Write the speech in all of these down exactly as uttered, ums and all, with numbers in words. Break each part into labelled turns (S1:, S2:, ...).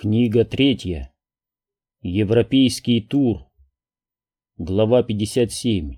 S1: Книга третья. Европейский тур. Глава пятьдесят семь.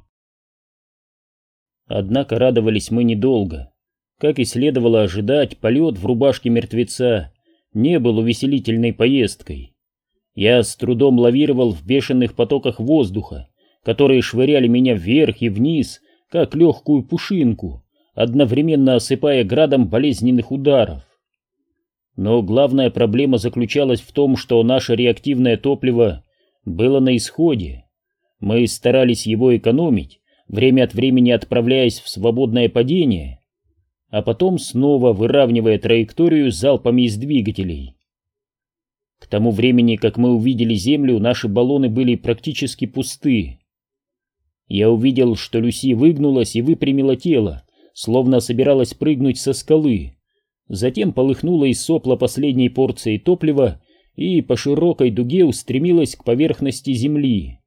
S1: Однако радовались мы недолго. Как и следовало ожидать, полет в рубашке мертвеца не был увеселительной поездкой. Я с трудом лавировал в бешеных потоках воздуха, которые швыряли меня вверх и вниз, как легкую пушинку, одновременно осыпая градом болезненных ударов. Но главная проблема заключалась в том, что наше реактивное топливо было на исходе. Мы старались его экономить, время от времени отправляясь в свободное падение, а потом снова выравнивая траекторию залпами из двигателей. К тому времени, как мы увидели Землю, наши баллоны были практически пусты. Я увидел, что Люси выгнулась и выпрямила тело, словно собиралась прыгнуть со скалы. Затем полыхнула из сопла последней порцией топлива и по широкой дуге устремилась к поверхности Земли.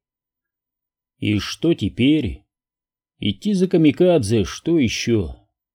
S1: И что теперь? Идти за камикадзе, что еще?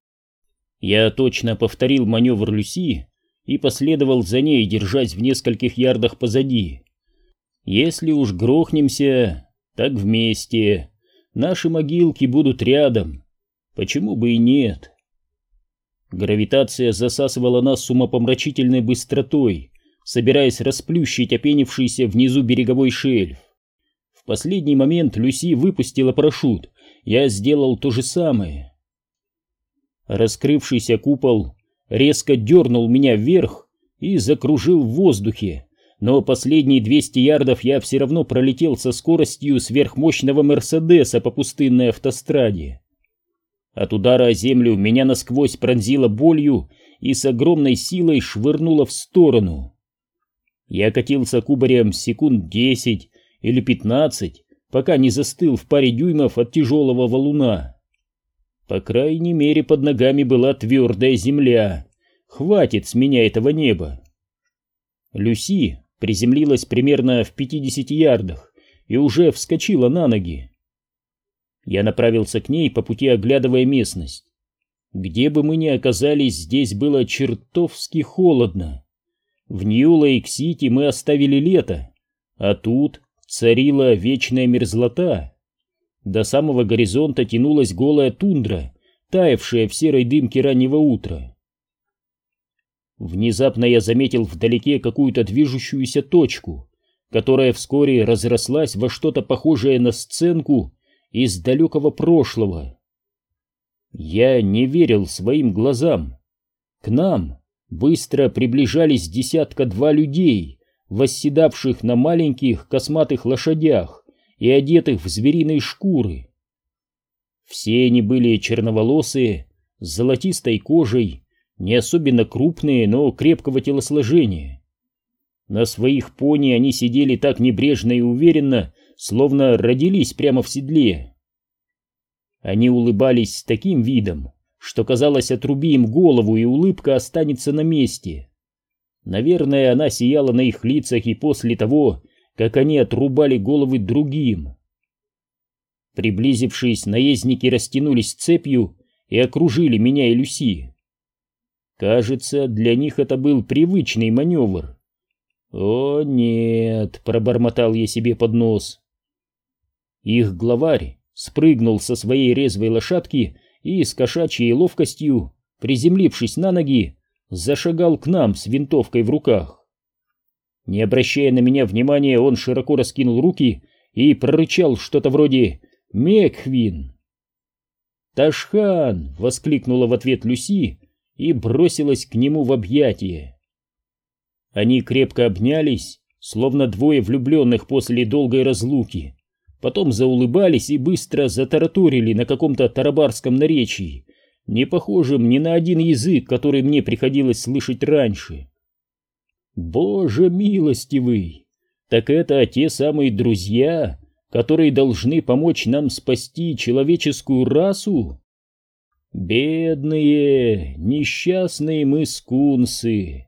S1: Я точно повторил маневр Люси и последовал за ней, держась в нескольких ярдах позади. Если уж грохнемся, так вместе. Наши могилки будут рядом. Почему бы и нет? Гравитация засасывала нас с умопомрачительной быстротой, собираясь расплющить опенившийся внизу береговой шельф. В последний момент Люси выпустила парашют. Я сделал то же самое. Раскрывшийся купол резко дернул меня вверх и закружил в воздухе, но последние двести ярдов я все равно пролетел со скоростью сверхмощного Мерседеса по пустынной автостраде. От удара о землю меня насквозь пронзило болью и с огромной силой швырнуло в сторону. Я катился кубарем секунд десять или пятнадцать, пока не застыл в паре дюймов от тяжелого валуна. По крайней мере, под ногами была твердая земля. Хватит с меня этого неба. Люси приземлилась примерно в пятидесяти ярдах и уже вскочила на ноги. Я направился к ней, по пути оглядывая местность. Где бы мы ни оказались, здесь было чертовски холодно. В Нью-Лейк-Сити мы оставили лето, а тут царила вечная мерзлота. До самого горизонта тянулась голая тундра, таявшая в серой дымке раннего утра. Внезапно я заметил вдалеке какую-то движущуюся точку, которая вскоре разрослась во что-то похожее на сценку из далекого прошлого. Я не верил своим глазам. К нам быстро приближались десятка-два людей, восседавших на маленьких косматых лошадях и одетых в звериные шкуры. Все они были черноволосые, с золотистой кожей, не особенно крупные, но крепкого телосложения. На своих пони они сидели так небрежно и уверенно, словно родились прямо в седле. Они улыбались с таким видом, что казалось, отруби им голову, и улыбка останется на месте. Наверное, она сияла на их лицах и после того, как они отрубали головы другим. Приблизившись, наездники растянулись цепью и окружили меня и Люси. Кажется, для них это был привычный маневр. «О, нет!» — пробормотал я себе под нос. Их главарь спрыгнул со своей резвой лошадки и с кошачьей ловкостью, приземлившись на ноги, зашагал к нам с винтовкой в руках. Не обращая на меня внимания, он широко раскинул руки и прорычал что-то вроде «Мекхвин». «Ташхан!» — воскликнула в ответ Люси и бросилась к нему в объятия. Они крепко обнялись, словно двое влюбленных после долгой разлуки, потом заулыбались и быстро затараторили на каком-то тарабарском наречии, не похожем ни на один язык, который мне приходилось слышать раньше. Боже милостивый! Так это те самые друзья, которые должны помочь нам спасти человеческую расу? Бедные, несчастные мы скунсы!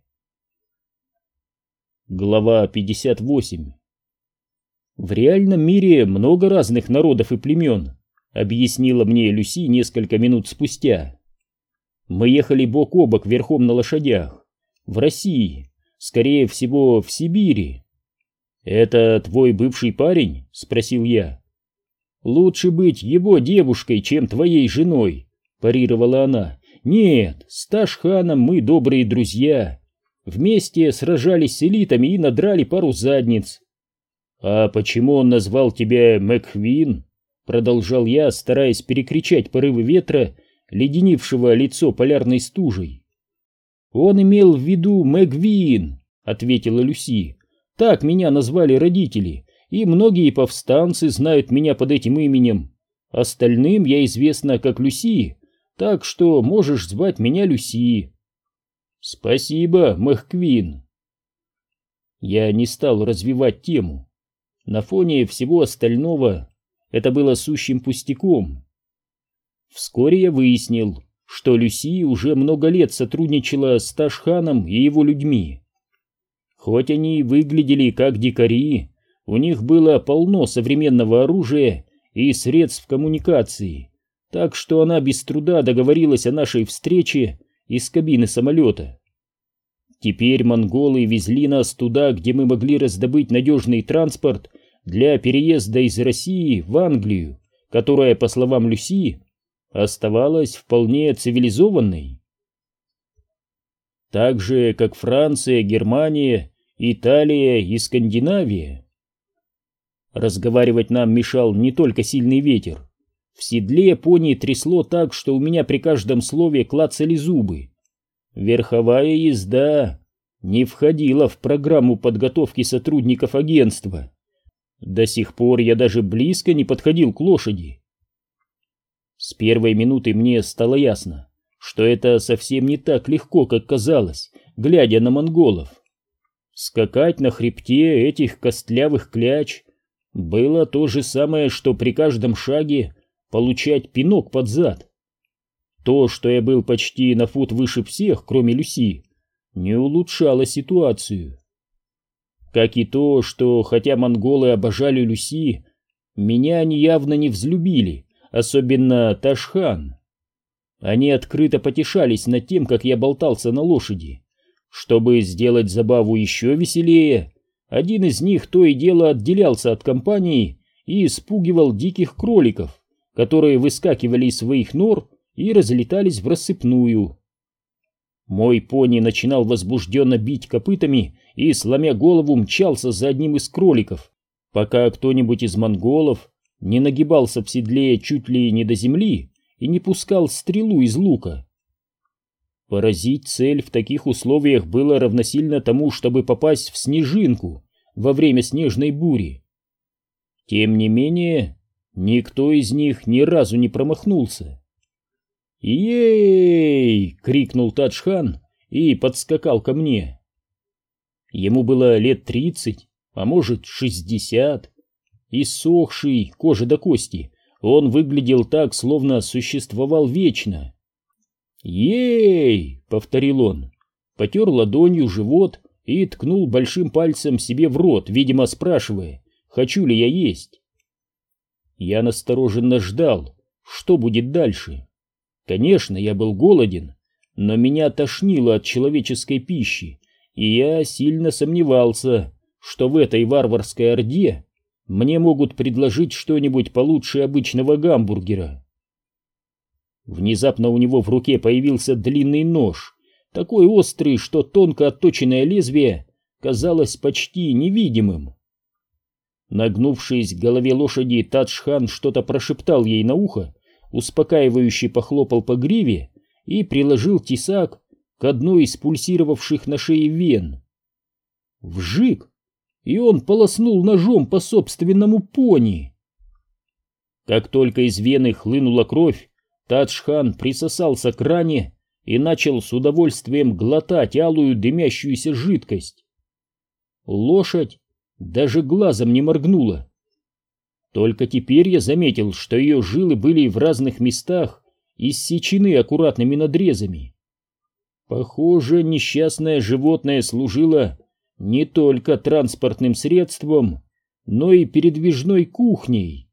S1: Глава пятьдесят восемь. В реальном мире много разных народов и племен, объяснила мне Люси несколько минут спустя. Мы ехали бок о бок верхом на лошадях. В России, скорее всего, в Сибири. «Это твой бывший парень?» — спросил я. «Лучше быть его девушкой, чем твоей женой», — парировала она. «Нет, с Ташханом мы добрые друзья. Вместе сражались с элитами и надрали пару задниц». «А почему он назвал тебя Маквин?» — продолжал я, стараясь перекричать порывы ветра, леденившего лицо полярной стужей. «Он имел в виду Мэгвин», — ответила Люси. «Так меня назвали родители, и многие повстанцы знают меня под этим именем. Остальным я известна как Люси, так что можешь звать меня Люси». «Спасибо, Мэгвин». Я не стал развивать тему. На фоне всего остального это было сущим пустяком. Вскоре я выяснил, что Люси уже много лет сотрудничала с Ташханом и его людьми. Хоть они и выглядели как дикари, у них было полно современного оружия и средств коммуникации, так что она без труда договорилась о нашей встрече из кабины самолета. Теперь монголы везли нас туда, где мы могли раздобыть надежный транспорт для переезда из России в Англию, которая, по словам Люси, оставалась вполне цивилизованной. Так же, как Франция, Германия, Италия и Скандинавия. Разговаривать нам мешал не только сильный ветер. В седле пони трясло так, что у меня при каждом слове клацали зубы. Верховая езда не входила в программу подготовки сотрудников агентства. До сих пор я даже близко не подходил к лошади. С первой минуты мне стало ясно, что это совсем не так легко, как казалось, глядя на монголов. Скакать на хребте этих костлявых кляч было то же самое, что при каждом шаге получать пинок под зад. То, что я был почти на фут выше всех, кроме Люси, не улучшало ситуацию. Как и то, что, хотя монголы обожали Люси, меня они явно не взлюбили, особенно Ташхан. Они открыто потешались над тем, как я болтался на лошади. Чтобы сделать забаву еще веселее, один из них то и дело отделялся от компании и испугивал диких кроликов, которые выскакивали из своих нор и разлетались в рассыпную. Мой пони начинал возбужденно бить копытами и, сломя голову, мчался за одним из кроликов, пока кто-нибудь из монголов не нагибался в седле чуть ли не до земли и не пускал стрелу из лука. Поразить цель в таких условиях было равносильно тому, чтобы попасть в снежинку во время снежной бури. Тем не менее, никто из них ни разу не промахнулся. «Ей!» — крикнул Ташхан и подскакал ко мне. Ему было лет тридцать, а может шестьдесят. Иссохший, кожа до кости, он выглядел так, словно существовал вечно. «Ей!» — повторил он, потер ладонью живот и ткнул большим пальцем себе в рот, видимо, спрашивая, хочу ли я есть. Я настороженно ждал, что будет дальше. Конечно, я был голоден, но меня тошнило от человеческой пищи, и я сильно сомневался, что в этой варварской орде мне могут предложить что-нибудь получше обычного гамбургера. Внезапно у него в руке появился длинный нож, такой острый, что тонко отточенное лезвие казалось почти невидимым. Нагнувшись к голове лошади, Ташхан что-то прошептал ей на ухо, успокаивающе похлопал по гриве и приложил тесак к одной из пульсировавших на шее вен. Вжик! И он полоснул ножом по собственному пони. Как только из вены хлынула кровь, Ташхан присосался к ране и начал с удовольствием глотать алую дымящуюся жидкость. Лошадь даже глазом не моргнула. Только теперь я заметил, что ее жилы были в разных местах иссечены аккуратными надрезами. Похоже, несчастное животное служило не только транспортным средством, но и передвижной кухней.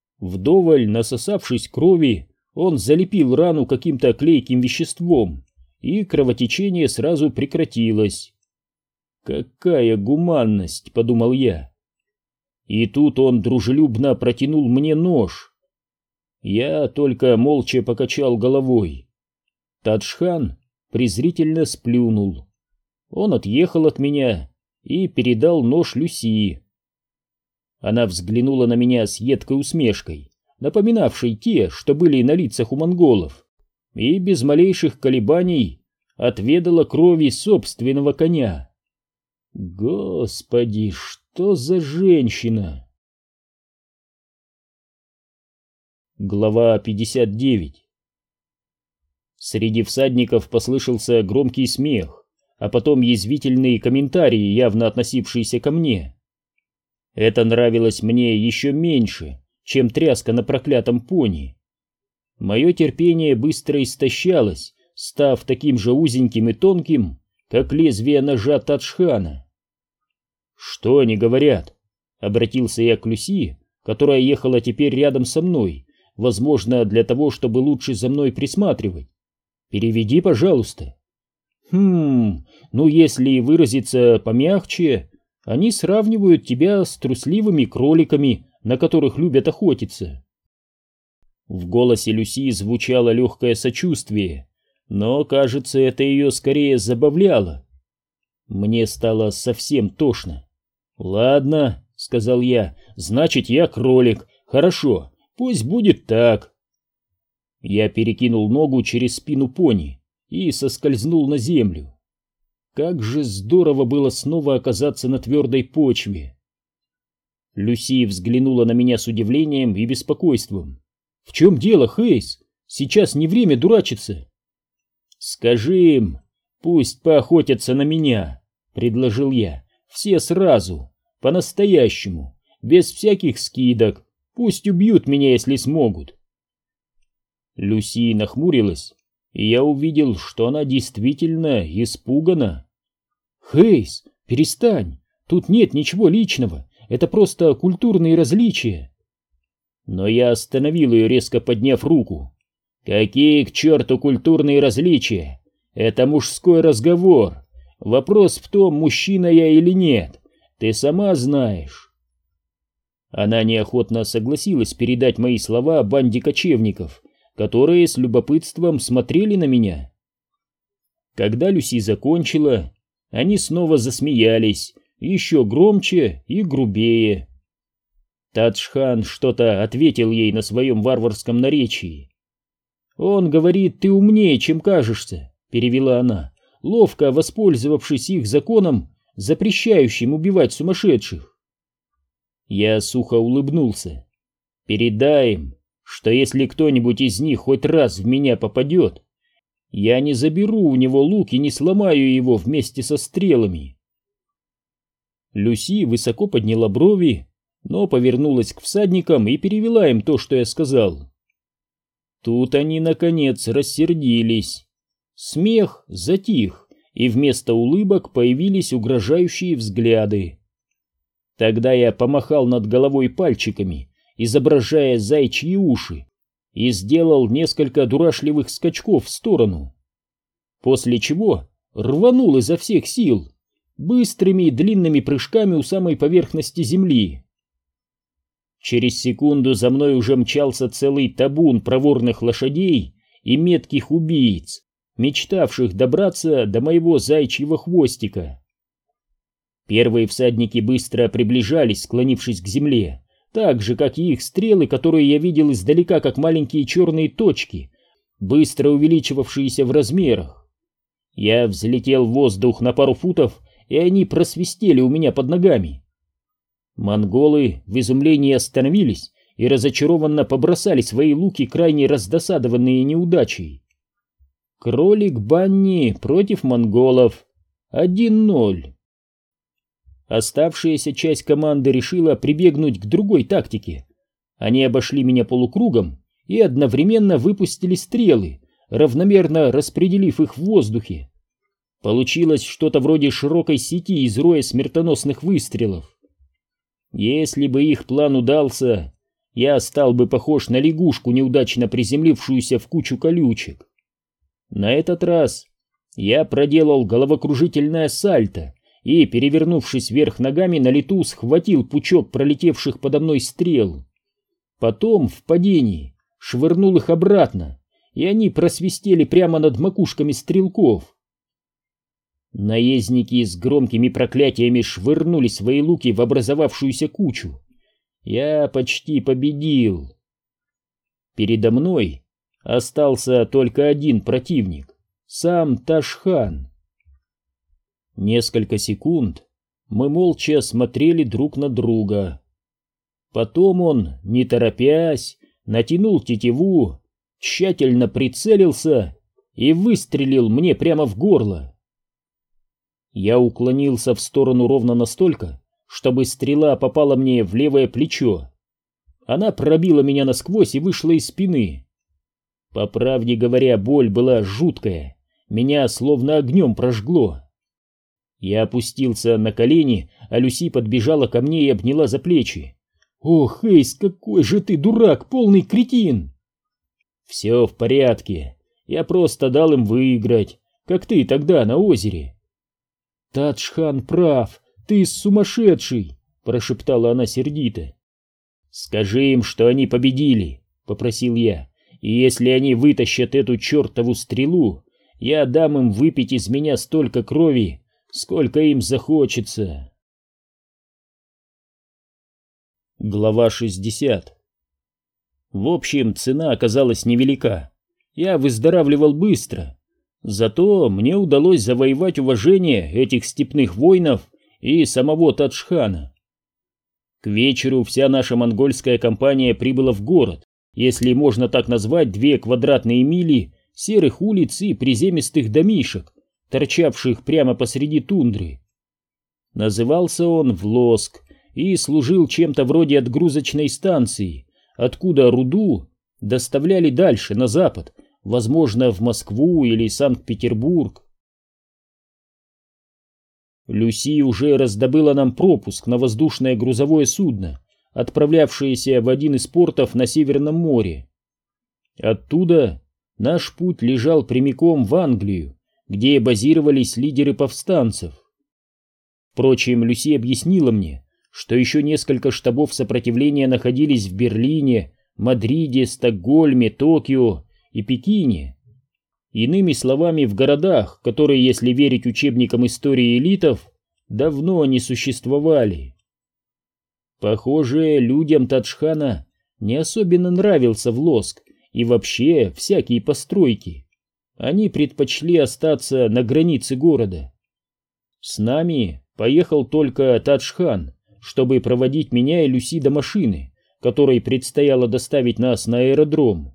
S1: Вдоволь насосавшись крови, он залепил рану каким-то клейким веществом и кровотечение сразу прекратилось. «Какая гуманность!» — подумал я. И тут он дружелюбно протянул мне нож. Я только молча покачал головой. Таджхан презрительно сплюнул. Он отъехал от меня и передал нож Люси. Она взглянула на меня с едкой усмешкой, напоминавшей те, что были на лицах у монголов, и без малейших колебаний отведала крови собственного коня. Господи, что за женщина! Глава пятьдесят девять. Среди всадников послышался громкий смех, а потом язвительные комментарии, явно относившиеся ко мне. Это нравилось мне еще меньше, чем тряска на проклятом пони. Мое терпение быстро истощалось, став таким же узеньким и тонким, как лезвие ножа Таджхана. «Что они говорят?» — обратился я к Люси, которая ехала теперь рядом со мной, возможно, для того, чтобы лучше за мной присматривать. «Переведи, пожалуйста». «Хм, ну если выразиться помягче, они сравнивают тебя с трусливыми кроликами, на которых любят охотиться». В голосе Люси звучало легкое сочувствие, но, кажется, это ее скорее забавляло. Мне стало совсем тошно. «Ладно», — сказал я, — «значит, я кролик. Хорошо, пусть будет так». Я перекинул ногу через спину пони и соскользнул на землю. Как же здорово было снова оказаться на твердой почве. Люси взглянула на меня с удивлением и беспокойством. «В чем дело, Хейс? Сейчас не время дурачиться». «Скажи им, пусть поохотятся на меня», — предложил я. «Все сразу, по-настоящему, без всяких скидок. Пусть убьют меня, если смогут». Люси нахмурилась, и я увидел, что она действительно испугана. «Хейс, перестань, тут нет ничего личного, это просто культурные различия». Но я остановил ее, резко подняв руку. «Какие к черту культурные различия? Это мужской разговор. Вопрос в том, мужчина я или нет. Ты сама знаешь». Она неохотно согласилась передать мои слова банде кочевников, которые с любопытством смотрели на меня. Когда Люси закончила, они снова засмеялись, еще громче и грубее. Таджхан что-то ответил ей на своем варварском наречии. «Он говорит, ты умнее, чем кажешься», — перевела она, ловко воспользовавшись их законом, запрещающим убивать сумасшедших. Я сухо улыбнулся. «Передай им, что если кто-нибудь из них хоть раз в меня попадет, я не заберу у него лук и не сломаю его вместе со стрелами». Люси высоко подняла брови, но повернулась к всадникам и перевела им то, что я сказал. Тут они, наконец, рассердились. Смех затих, и вместо улыбок появились угрожающие взгляды. Тогда я помахал над головой пальчиками, изображая заячьи уши, и сделал несколько дурашливых скачков в сторону. После чего рванул изо всех сил, быстрыми длинными прыжками у самой поверхности земли. Через секунду за мной уже мчался целый табун проворных лошадей и метких убийц, мечтавших добраться до моего заячьего хвостика. Первые всадники быстро приближались, склонившись к земле, так же, как и их стрелы, которые я видел издалека, как маленькие черные точки, быстро увеличивавшиеся в размерах. Я взлетел в воздух на пару футов, и они просвистели у меня под ногами. Монголы в изумлении остановились и разочарованно побросали свои луки, крайне раздосадованные неудачей. Кролик Банни против монголов. один ноль. Оставшаяся часть команды решила прибегнуть к другой тактике. Они обошли меня полукругом и одновременно выпустили стрелы, равномерно распределив их в воздухе. Получилось что-то вроде широкой сети из роя смертоносных выстрелов. Если бы их план удался, я стал бы похож на лягушку, неудачно приземлившуюся в кучу колючек. На этот раз Я проделал головокружительное сальто и, перевернувшись вверх ногами, на лету схватил пучок пролетевших подо мной стрел. Потом в падении швырнул их обратно, и они просвистели прямо над макушками стрелков. Наездники с громкими проклятиями швырнули свои луки в образовавшуюся кучу. Я почти победил. Передо мной остался только один противник — сам Таш-хан. Несколько секунд мы молча смотрели друг на друга. Потом он, не торопясь, натянул тетиву, тщательно прицелился и выстрелил мне прямо в горло. Я уклонился в сторону ровно настолько, чтобы стрела попала мне в левое плечо. Она пробила меня насквозь и вышла из спины. По правде говоря, боль была жуткая, меня словно огнем прожгло. Я опустился на колени, а Люси подбежала ко мне и обняла за плечи. «Ох, Эйс, какой же ты дурак, полный кретин!» «Все в порядке, я просто дал им выиграть, как ты тогда на озере». «Тадж-хан прав, ты сумасшедший!» — прошептала она сердито. «Скажи им, что они победили», — попросил я, «и если они вытащат эту чертову стрелу, я дам им выпить из меня столько крови, сколько им захочется». Глава шестьдесят. В общем, цена оказалась невелика. Я выздоравливал быстро. Зато мне удалось завоевать уважение этих степных воинов и самого Тадж-хана. К вечеру вся наша монгольская компания прибыла в город, если можно так назвать две квадратные мили серых улиц и приземистых домишек, торчавших прямо посреди тундры. Назывался он Влоск и служил чем-то вроде отгрузочной станции, откуда руду доставляли дальше, на запад, возможно, в Москву или Санкт-Петербург. Люси уже раздобыла нам пропуск на воздушное грузовое судно, отправлявшееся в один из портов на Северном море. Оттуда наш путь лежал прямиком в Англию, где базировались лидеры повстанцев. Впрочем, Люси объяснила мне, что еще несколько штабов сопротивления находились в Берлине, Мадриде, Стокгольме, Токио и Пекине. Иными словами, в городах, которые, если верить учебникам истории элитов, давно не существовали. Похоже, людям Тадж-хана не особенно нравился Влоск и вообще всякие постройки. Они предпочли остаться на границе города. С нами поехал только Тадж-хан, чтобы проводить меня и Люси до машины, которой предстояло доставить нас на аэродром.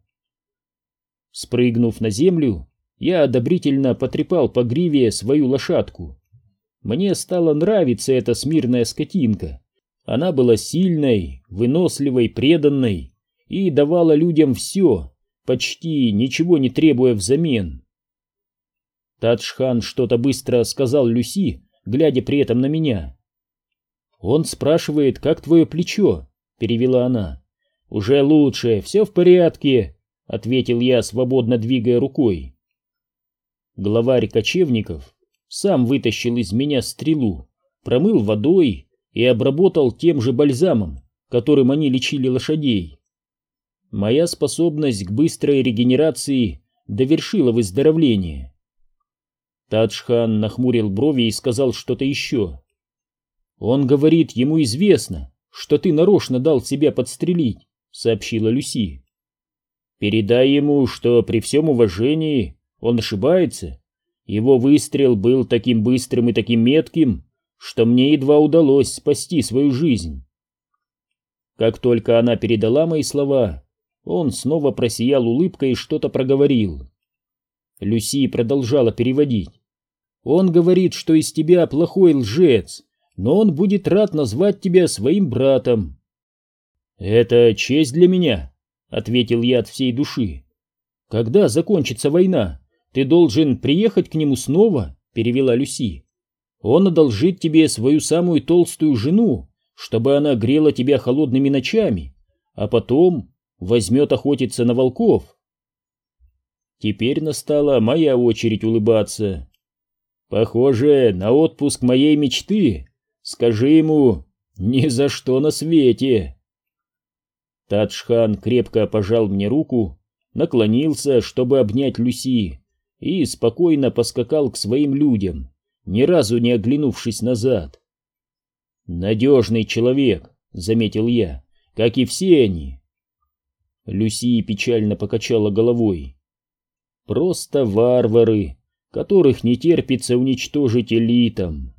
S1: Спрыгнув на землю, я одобрительно потрепал по гриве свою лошадку. Мне стала нравиться эта смирная скотинка. Она была сильной, выносливой, преданной и давала людям все, почти ничего не требуя взамен. Тадж-хан что-то быстро сказал Люси, глядя при этом на меня. «Он спрашивает, как твое плечо?» — перевела она. «Уже лучше, все в порядке», — ответил я, свободно двигая рукой. Главарь кочевников сам вытащил из меня стрелу, промыл водой и обработал тем же бальзамом, которым они лечили лошадей. Моя способность к быстрой регенерации довершила выздоровление. Тадж-хан нахмурил брови и сказал что-то еще. «Он говорит, ему известно, что ты нарочно дал себя подстрелить», — сообщила Люси. «Передай ему, что при всем уважении он ошибается. Его выстрел был таким быстрым и таким метким, что мне едва удалось спасти свою жизнь». Как только она передала мои слова, он снова просиял улыбкой и что-то проговорил. Люси продолжала переводить. «Он говорит, что из тебя плохой лжец, но он будет рад назвать тебя своим братом». «Это честь для меня», — ответил я от всей души. «Когда закончится война, ты должен приехать к нему снова», — перевела Люси. «Он одолжит тебе свою самую толстую жену, чтобы она грела тебя холодными ночами, а потом возьмет охотиться на волков». Теперь настала моя очередь улыбаться. Похоже на отпуск моей мечты. Скажи ему: ни за что на свете. Таджхан крепко пожал мне руку, наклонился, чтобы обнять Люси, и спокойно поскакал к своим людям, ни разу не оглянувшись назад. «Надежный человек», — заметил я, — «как и все они». Люси печально покачала головой. «Просто варвары, которых не терпится уничтожить элитам».